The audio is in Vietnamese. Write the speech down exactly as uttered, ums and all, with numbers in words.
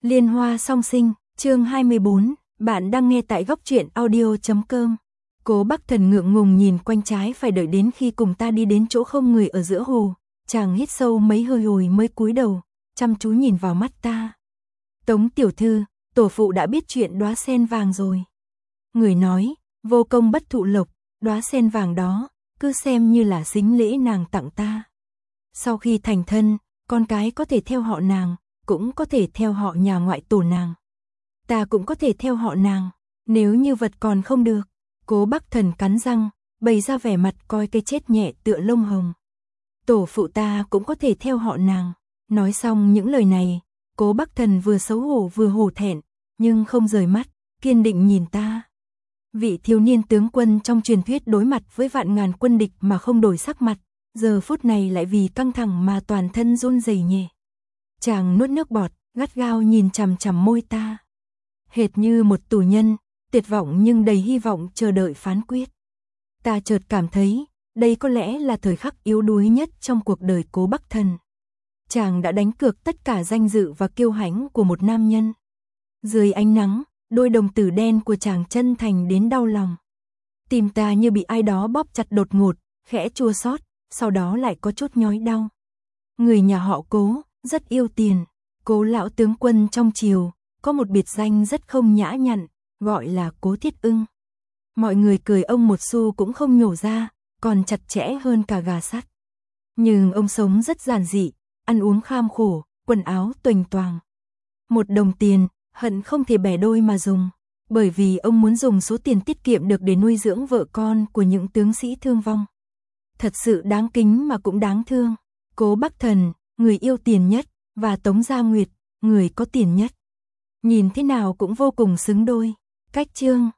Liên hoa song sinh, chương hai mươi bốn, bạn đang nghe tại góc truyện audio chấm com. Cố Bắc Thần ngượng ngùng nhìn quanh trái phải đợi đến khi cùng ta đi đến chỗ không người ở giữa hồ, chàng hít sâu mấy hơi hồi mới cúi đầu, chăm chú nhìn vào mắt ta. Tống tiểu thư, tổ phụ đã biết chuyện đóa sen vàng rồi. Người nói, vô công bất thụ lộc, đóa sen vàng đó, cứ xem như là sính lễ nàng tặng ta. Sau khi thành thân, con cái có thể theo họ nàng, cũng có thể theo họ nhà ngoại tổ nàng. Ta cũng có thể theo họ nàng, nếu như vật còn không được. Cố Bắc Thần cắn răng, bày ra vẻ mặt coi cái chết nhẹ tựa lông hồng. Tổ phụ ta cũng có thể theo họ nàng. Nói xong những lời này, Cố Bắc Thần vừa xấu hổ vừa hổ thẹn, nhưng không rời mắt, kiên định nhìn ta. Vị thiếu niên tướng quân trong truyền thuyết đối mặt với vạn ngàn quân địch mà không đổi sắc mặt, giờ phút này lại vì căng thẳng mà toàn thân run rẩy nhẹ. Chàng nuốt nước bọt, gắt gao nhìn chằm chằm môi ta. Hệt như một tù nhân, tuyệt vọng nhưng đầy hy vọng chờ đợi phán quyết. Ta chợt cảm thấy, đây có lẽ là thời khắc yếu đuối nhất trong cuộc đời Cố Bắc Thần. Chàng đã đánh cược tất cả danh dự và kiêu hãnh của một nam nhân. Dưới ánh nắng, đôi đồng tử đen của chàng chân thành đến đau lòng. Tim ta như bị ai đó bóp chặt đột ngột, khẽ chua xót, sau đó lại có chút nhói đau. Người nhà họ Cố rất yêu tiền. Cố lão tướng quân trong triều có một biệt danh rất không nhã nhặn, gọi là Cố Thiết Ưng. Mọi người cười ông một xu cũng không nhổ ra, còn chặt chẽ hơn cả gà sắt. Nhưng ông sống rất giản dị, ăn uống kham khổ, quần áo tuềnh toàng. Một đồng tiền, hận không thể bẻ đôi mà dùng, bởi vì ông muốn dùng số tiền tiết kiệm được để nuôi dưỡng vợ con của những tướng sĩ thương vong. Thật sự đáng kính mà cũng đáng thương. Cố Bắc Thần, người yêu tiền nhất, và Tống Gia Nguyệt, người có tiền nhất. Nhìn thế nào cũng vô cùng xứng đôi. Cách chương